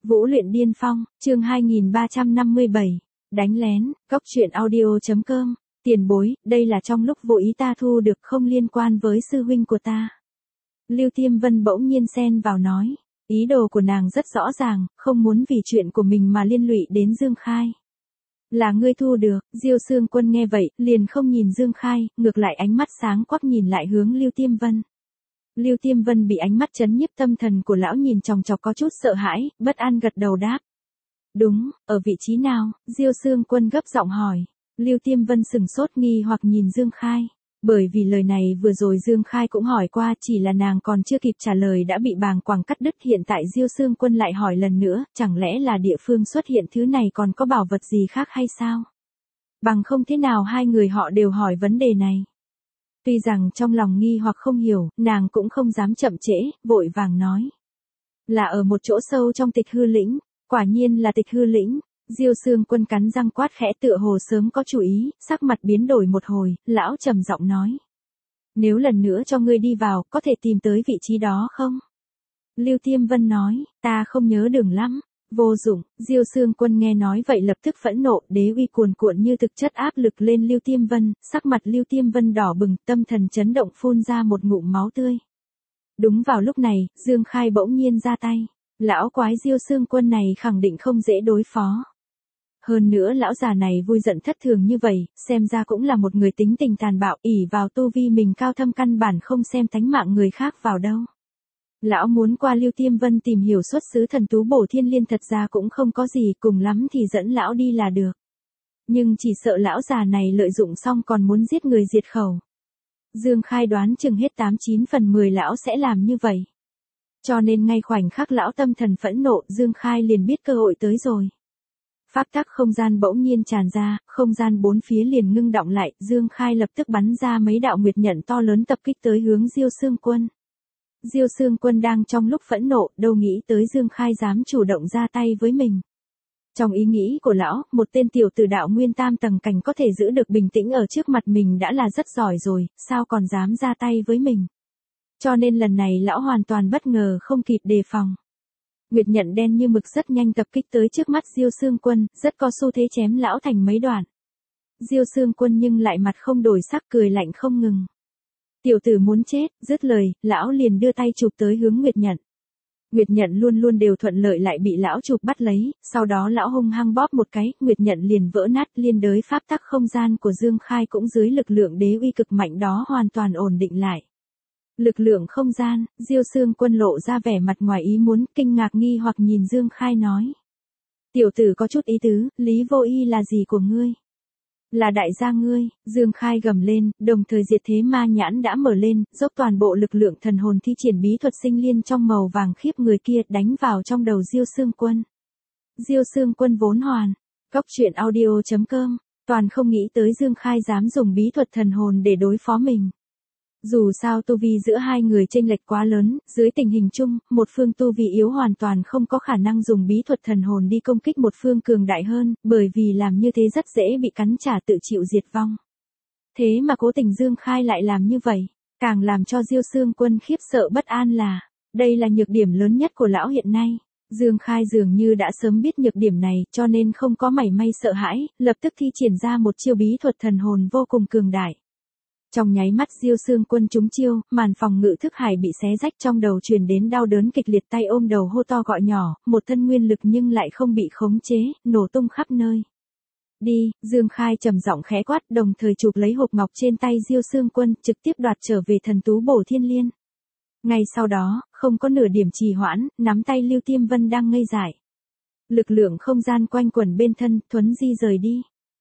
Vũ luyện điên phong, chương 2357. Đánh lén, Cốc truyện audio.com. Tiền bối, đây là trong lúc vô ý ta thu được, không liên quan với sư huynh của ta. Lưu Tiêm Vân bỗng nhiên xen vào nói. Ý đồ của nàng rất rõ ràng, không muốn vì chuyện của mình mà liên lụy đến Dương Khai. Là ngươi thu được, Diêu Xương Quân nghe vậy, liền không nhìn Dương Khai, ngược lại ánh mắt sáng quắc nhìn lại hướng Lưu Tiêm Vân. Lưu Tiêm Vân bị ánh mắt chấn nhiếp tâm thần của lão nhìn chòng chọc có chút sợ hãi, bất an gật đầu đáp. Đúng, ở vị trí nào? Diêu Xương Quân gấp giọng hỏi. Lưu Tiêm Vân sừng sốt nghi hoặc nhìn Dương Khai. Bởi vì lời này vừa rồi Dương Khai cũng hỏi qua, chỉ là nàng còn chưa kịp trả lời đã bị bàng quàng cắt đứt. Hiện tại Diêu Xương Quân lại hỏi lần nữa, chẳng lẽ là địa phương xuất hiện thứ này còn có bảo vật gì khác hay sao? Bằng không thế nào hai người họ đều hỏi vấn đề này. Tuy rằng trong lòng nghi hoặc không hiểu, nàng cũng không dám chậm trễ, vội vàng nói. Là ở một chỗ sâu trong Tịch Hư Lĩnh, quả nhiên là Tịch Hư Lĩnh. Diêu Xương Quân cắn răng quát khẽ tựa hồ sớm có chủ ý, sắc mặt biến đổi một hồi, lão trầm giọng nói. Nếu lần nữa cho ngươi đi vào, có thể tìm tới vị trí đó không? Lưu Tiêm Vân nói, ta không nhớ đường lắm. Vô dụng, Diêu Xương Quân nghe nói vậy lập tức phẫn nộ, đế uy cuồn cuộn như thực chất áp lực lên Lưu Tiêm Vân, sắc mặt Lưu Tiêm Vân đỏ bừng, tâm thần chấn động phun ra một ngụm máu tươi. Đúng vào lúc này, Dương Khai bỗng nhiên ra tay. Lão quái Diêu Xương Quân này khẳng định không dễ đối phó. Hơn nữa lão già này vui giận thất thường như vậy, xem ra cũng là một người tính tình tàn bạo, ỷ vào tu vi mình cao thâm căn bản không xem tánh mạng người khác vào đâu. Lão muốn qua Lưu Tiêm Vân tìm hiểu xuất xứ thần tú bổ thiên liên thật ra cũng không có gì, cùng lắm thì dẫn lão đi là được. Nhưng chỉ sợ lão già này lợi dụng xong còn muốn giết người diệt khẩu. Dương Khai đoán chừng hết 89 phần 10 lão sẽ làm như vậy. Cho nên ngay khoảnh khắc lão tâm thần phẫn nộ, Dương Khai liền biết cơ hội tới rồi. Pháp tắc không gian bỗng nhiên tràn ra, không gian bốn phía liền ngưng động lại, Dương Khai lập tức bắn ra mấy đạo nguyệt nhận to lớn tập kích tới hướng Diêu Xương Quân. Diêu Xương Quân đang trong lúc phẫn nộ, đâu nghĩ tới Dương Khai dám chủ động ra tay với mình. Trong ý nghĩ của lão, một tên tiểu tử đạo nguyên tam tầng cảnh có thể giữ được bình tĩnh ở trước mặt mình đã là rất giỏi rồi, sao còn dám ra tay với mình. Cho nên lần này lão hoàn toàn bất ngờ không kịp đề phòng. Nguyệt nhận đen như mực rất nhanh tập kích tới trước mắt Diêu Xương Quân, rất có xu thế chém lão thành mấy đoạn. Diêu Xương Quân nhưng lại mặt không đổi sắc cười lạnh không ngừng. Tiểu tử muốn chết, dứt lời, lão liền đưa tay chụp tới hướng Nguyệt nhận. Nguyệt nhận luôn luôn đều thuận lợi lại bị lão chụp bắt lấy, sau đó lão hung hăng bóp một cái, Nguyệt nhận liền vỡ nát, liên đới pháp tắc không gian của Dương Khai cũng dưới lực lượng đế uy cực mạnh đó hoàn toàn ổn định lại. Lực lượng không gian, Diêu Xương Quân lộ ra vẻ mặt ngoài ý muốn, kinh ngạc nghi hoặc nhìn Dương Khai nói. Tiểu tử có chút ý tứ, Lý Vô Y là gì của ngươi? Là đại gia ngươi, Dương Khai gầm lên, đồng thời diệt thế ma nhãn đã mở lên, dốc toàn bộ lực lượng thần hồn thi triển bí thuật sinh liên trong màu vàng khiếp người kia đánh vào trong đầu Diêu Xương Quân. Diêu Xương Quân vốn hoàn, Cốc truyện audio.com, toàn không nghĩ tới Dương Khai dám dùng bí thuật thần hồn để đối phó mình. Dù sao tu vi giữa hai người chênh lệch quá lớn, dưới tình hình chung, một phương tu vi yếu hoàn toàn không có khả năng dùng bí thuật thần hồn đi công kích một phương cường đại hơn, bởi vì làm như thế rất dễ bị cắn trả tự chịu diệt vong. Thế mà cố tình Dương Khai lại làm như vậy, càng làm cho Diêu Xương Quân khiếp sợ bất an là, đây là nhược điểm lớn nhất của lão hiện nay. Dương Khai dường như đã sớm biết nhược điểm này, cho nên không có mảy may sợ hãi, lập tức thi triển ra một chiêu bí thuật thần hồn vô cùng cường đại. Trong nháy mắt Diêu Xương Quân trúng chiêu, màn phòng ngự thức hải bị xé rách trong đầu truyền đến đau đớn kịch liệt, tay ôm đầu hô to gọi nhỏ, một thân nguyên lực nhưng lại không bị khống chế, nổ tung khắp nơi. Đi, Dương Khai trầm giọng khẽ quát, đồng thời chụp lấy hộp ngọc trên tay Diêu Xương Quân, trực tiếp đoạt trở về thần tú bổ thiên liên. Ngay sau đó, không có nửa điểm trì hoãn, nắm tay Lưu Tiêm Vân đang ngây dại. Lực lượng không gian quanh quẩn bên thân, thuấn di rời đi.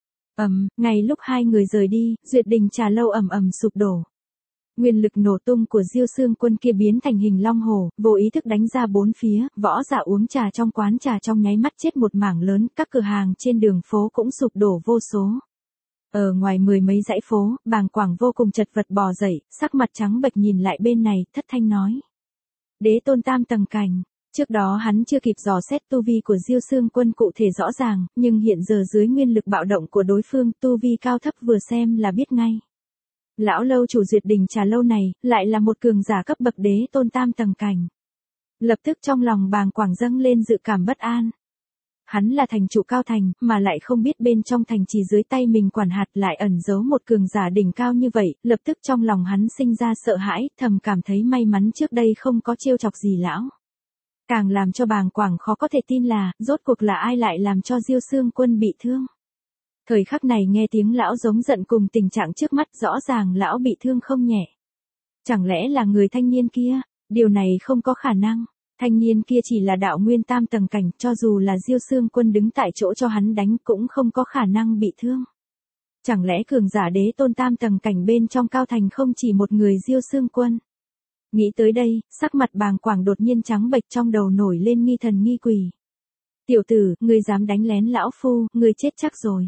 Ngay lúc hai người rời đi, Duyệt Đình Trà Lâu ầm ầm sụp đổ. Nguyên lực nổ tung của Diêu Xương Quân kia biến thành hình long hổ, vô ý thức đánh ra bốn phía, võ giả uống trà trong quán trà trong nháy mắt chết một mảng lớn, các cửa hàng trên đường phố cũng sụp đổ vô số. Ở ngoài mười mấy dãy phố, bàng quảng vô cùng chật vật bò dậy, sắc mặt trắng bệch nhìn lại bên này, thất thanh nói. Đế tôn tam tầng cảnh. Trước đó hắn chưa kịp dò xét tu vi của Diêu Xương Quân cụ thể rõ ràng, nhưng hiện giờ dưới nguyên lực bạo động của đối phương, tu vi cao thấp vừa xem là biết ngay. Lão lâu chủ Duyệt Đình Trà Lâu này, lại là một cường giả cấp bậc đế tôn tam tầng cảnh. Lập tức trong lòng bàng quảng dâng lên dự cảm bất an. Hắn là thành trụ cao thành, mà lại không biết bên trong thành trì dưới tay mình quản hạt lại ẩn giấu một cường giả đỉnh cao như vậy, lập tức trong lòng hắn sinh ra sợ hãi, thầm cảm thấy may mắn trước đây không có trêu chọc gì lão. Càng làm cho bàng quảng khó có thể tin là, rốt cuộc là ai lại làm cho Diêu Xương Quân bị thương. Thời khắc này nghe tiếng lão giống giận cùng tình trạng trước mắt, rõ ràng lão bị thương không nhẹ. Chẳng lẽ là người thanh niên kia? Điều này không có khả năng. Thanh niên kia chỉ là đạo nguyên tam tầng cảnh, cho dù là Diêu Xương Quân đứng tại chỗ cho hắn đánh cũng không có khả năng bị thương. Chẳng lẽ cường giả đế tôn tam tầng cảnh bên trong cao thành không chỉ một người Diêu Xương Quân? Nghĩ tới đây, sắc mặt bàng quảng đột nhiên trắng bệch, trong đầu nổi lên nghi thần nghi quỷ. Tiểu tử, ngươi dám đánh lén lão phu, ngươi chết chắc rồi.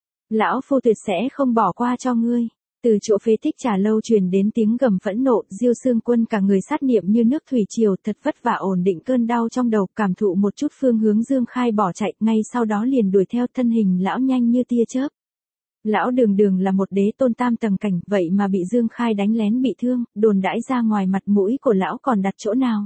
Lão phu tuyệt sẽ không bỏ qua cho ngươi. Từ chỗ phế tích trà lâu truyền đến tiếng gầm phẫn nộ, Diêu Xương Quân cả người sát niệm như nước thủy triều, thật vất vả ổn định cơn đau trong đầu, cảm thụ một chút phương hướng Dương Khai bỏ chạy, ngay sau đó liền đuổi theo, thân hình lão nhanh như tia chớp. Lão đường đường là một đế tôn tam tầng cảnh, vậy mà bị Dương Khai đánh lén bị thương, đồn đãi ra ngoài mặt mũi của lão còn đặt chỗ nào.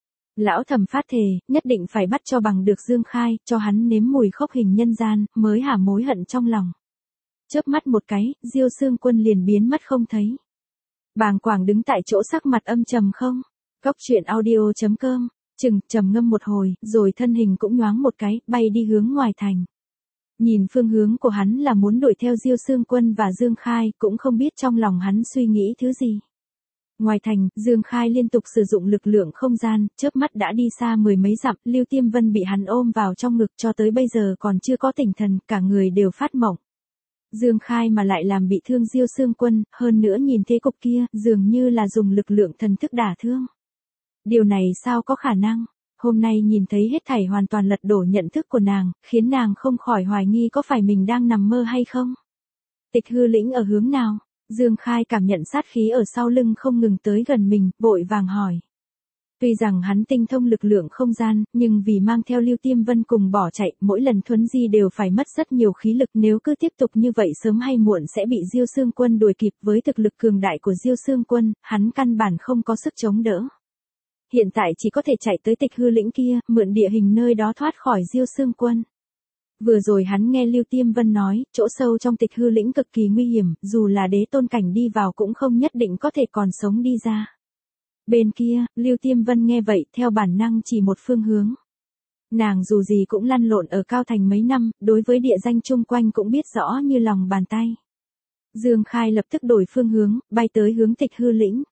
Lão thầm phát thề, nhất định phải bắt cho bằng được Dương Khai, cho hắn nếm mùi khốc hình nhân gian, mới hả mối hận trong lòng. Chớp mắt một cái, Diêu Xương Quân liền biến mất không thấy. Bàng quảng đứng tại chỗ sắc mặt âm trầm không. Góc truyện audio.com, trầm ngâm một hồi, rồi thân hình cũng nhoáng một cái, bay đi hướng ngoài thành. Nhìn phương hướng của hắn là muốn đuổi theo Diêu Xương Quân và Dương Khai, cũng không biết trong lòng hắn suy nghĩ thứ gì. Ngoài thành, Dương Khai liên tục sử dụng lực lượng không gian, chớp mắt đã đi xa mười mấy dặm, Lưu Tiêm Vân bị hắn ôm vào trong ngực cho tới bây giờ còn chưa có tỉnh thần, cả người đều phát mộng. Dương Khai mà lại làm bị thương Diêu Xương Quân, hơn nữa nhìn thế cục kia, dường như là dùng lực lượng thần thức đả thương. Điều này sao có khả năng? Hôm nay nhìn thấy hết thảy hoàn toàn lật đổ nhận thức của nàng, khiến nàng không khỏi hoài nghi có phải mình đang nằm mơ hay không? Tịch hư lĩnh ở hướng nào? Dương Khai cảm nhận sát khí ở sau lưng không ngừng tới gần mình, vội vàng hỏi. Tuy rằng hắn tinh thông lực lượng không gian, nhưng vì mang theo Lưu Tiêm Vân cùng bỏ chạy, mỗi lần thuấn di đều phải mất rất nhiều khí lực, nếu cứ tiếp tục như vậy sớm hay muộn sẽ bị Diêu Xương Quân đuổi kịp. Với thực lực cường đại của Diêu Xương Quân, hắn căn bản không có sức chống đỡ. Hiện tại chỉ có thể chạy tới tịch hư lĩnh kia, mượn địa hình nơi đó thoát khỏi Diêu Xương Quân. Vừa rồi hắn nghe Lưu Tiêm Vân nói, chỗ sâu trong tịch hư lĩnh cực kỳ nguy hiểm, dù là đế tôn cảnh đi vào cũng không nhất định có thể còn sống đi ra. Bên kia, Lưu Tiêm Vân nghe vậy, theo bản năng chỉ một phương hướng. Nàng dù gì cũng lăn lộn ở Cao Thành mấy năm, đối với địa danh chung quanh cũng biết rõ như lòng bàn tay. Dương Khai lập tức đổi phương hướng, bay tới hướng tịch hư lĩnh.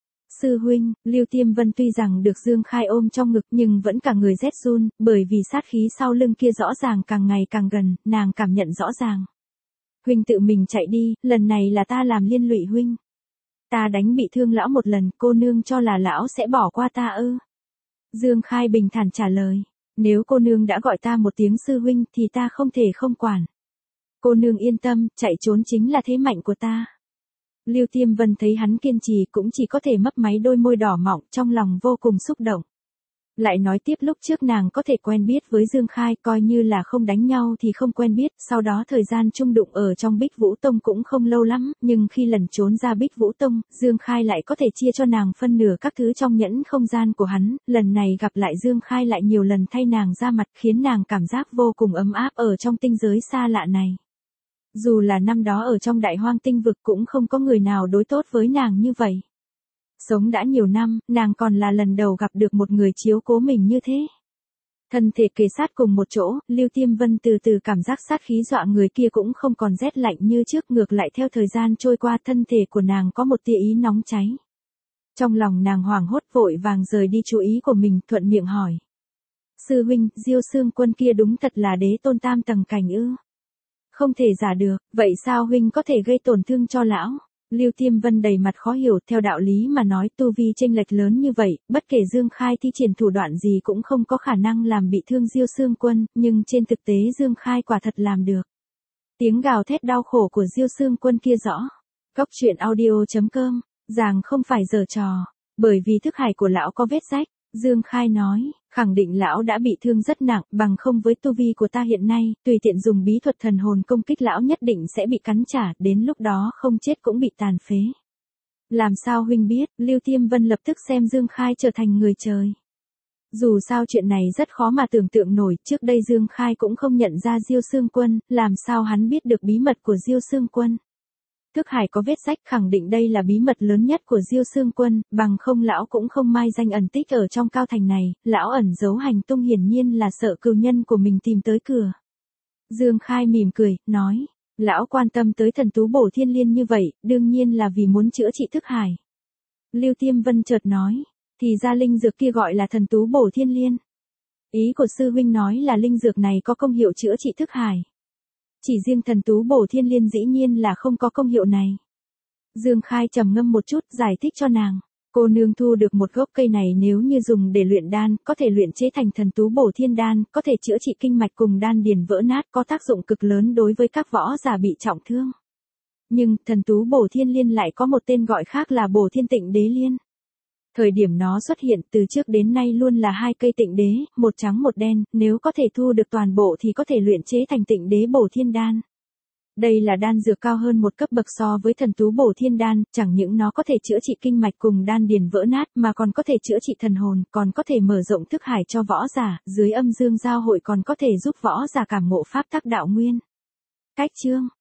Sư huynh, Lưu Tiêm Vân tuy rằng được Dương Khai ôm trong ngực nhưng vẫn cả người rét run, bởi vì sát khí sau lưng kia rõ ràng càng ngày càng gần, nàng cảm nhận rõ ràng. Huynh tự mình chạy đi, lần này là ta làm liên lụy huynh. Ta đánh bị thương lão một lần, cô nương cho là lão sẽ bỏ qua ta ư? Dương Khai bình thản trả lời, nếu cô nương đã gọi ta một tiếng sư huynh thì ta không thể không quản. Cô nương yên tâm, chạy trốn chính là thế mạnh của ta. Lưu Tiêm Vân thấy hắn kiên trì cũng chỉ có thể mấp máy đôi môi đỏ mọng, trong lòng vô cùng xúc động. Lại nói tiếp lúc trước nàng có thể quen biết với Dương Khai, coi như là không đánh nhau thì không quen biết, sau đó thời gian chung đụng ở trong Bích Vũ Tông cũng không lâu lắm, nhưng khi lần trốn ra Bích Vũ Tông, Dương Khai lại có thể chia cho nàng phân nửa các thứ trong nhẫn không gian của hắn, lần này gặp lại Dương Khai lại nhiều lần thay nàng ra mặt, khiến nàng cảm giác vô cùng ấm áp ở trong tinh giới xa lạ này. Dù là năm đó ở trong Đại Hoang Tinh vực cũng không có người nào đối tốt với nàng như vậy. Sống đã nhiều năm, nàng còn là lần đầu gặp được một người chiếu cố mình như thế. Thân thể kề sát cùng một chỗ, Lưu Tiêm Vân từ từ cảm giác sát khí dọa người kia cũng không còn rét lạnh như trước, ngược lại theo thời gian trôi qua thân thể của nàng có một tia ý nóng cháy. Trong lòng nàng hoảng hốt vội vàng rời đi chú ý của mình, thuận miệng hỏi. Sư huynh, Diêu Xương Quân kia đúng thật là đế tôn tam tầng cảnh ư? Không thể giả được, vậy sao huynh có thể gây tổn thương cho lão? Lưu Tiêm Vân đầy mặt khó hiểu, theo đạo lý mà nói tu vi chênh lệch lớn như vậy, bất kể Dương Khai thi triển thủ đoạn gì cũng không có khả năng làm bị thương Diêu Xương Quân, nhưng trên thực tế Dương Khai quả thật làm được. Tiếng gào thét đau khổ của Diêu Xương Quân kia rõ. Góc truyện audio.com, rằng không phải giở trò, bởi vì thức hải của lão có vết rách, Dương Khai nói, khẳng định lão đã bị thương rất nặng, bằng không với tu vi của ta hiện nay, tùy tiện dùng bí thuật thần hồn công kích lão nhất định sẽ bị cắn trả, đến lúc đó không chết cũng bị tàn phế. Làm sao huynh biết? Lưu Tiêm Vân lập tức xem Dương Khai trở thành người trời. Dù sao chuyện này rất khó mà tưởng tượng nổi, trước đây Dương Khai cũng không nhận ra Diêu Xương Quân, làm sao hắn biết được bí mật của Diêu Xương Quân. Thức Hải có vết rách khẳng định đây là bí mật lớn nhất của Diêu Xương Quân, bằng không lão cũng không mai danh ẩn tích ở trong cao thành này, lão ẩn giấu hành tung hiển nhiên là sợ cừu nhân của mình tìm tới cửa. Dương Khai mỉm cười, nói, lão quan tâm tới thần tú bổ thiên liên như vậy, đương nhiên là vì muốn chữa trị Thức Hải. Lưu Tiêm Vân chợt nói, thì ra linh dược kia gọi là thần tú bổ thiên liên. Ý của sư huynh nói là linh dược này có công hiệu chữa trị Thức Hải. Chỉ riêng thần tú bổ thiên liên dĩ nhiên là không có công hiệu này. Dương Khai trầm ngâm một chút giải thích cho nàng. Cô nương thu được một gốc cây này nếu như dùng để luyện đan, có thể luyện chế thành thần tú bổ thiên đan, có thể chữa trị kinh mạch cùng đan điền vỡ nát, có tác dụng cực lớn đối với các võ giả bị trọng thương. Nhưng, thần tú bổ thiên liên lại có một tên gọi khác là bổ thiên tịnh đế liên. Thời điểm nó xuất hiện từ trước đến nay luôn là hai cây tịnh đế, một trắng một đen, nếu có thể thu được toàn bộ thì có thể luyện chế thành tịnh đế bổ thiên đan. Đây là đan dược cao hơn một cấp bậc so với thần tú bổ thiên đan, chẳng những nó có thể chữa trị kinh mạch cùng đan điền vỡ nát mà còn có thể chữa trị thần hồn, còn có thể mở rộng thức hải cho võ giả, dưới âm dương giao hội còn có thể giúp võ giả cảm ngộ pháp tắc đạo nguyên. Cách chương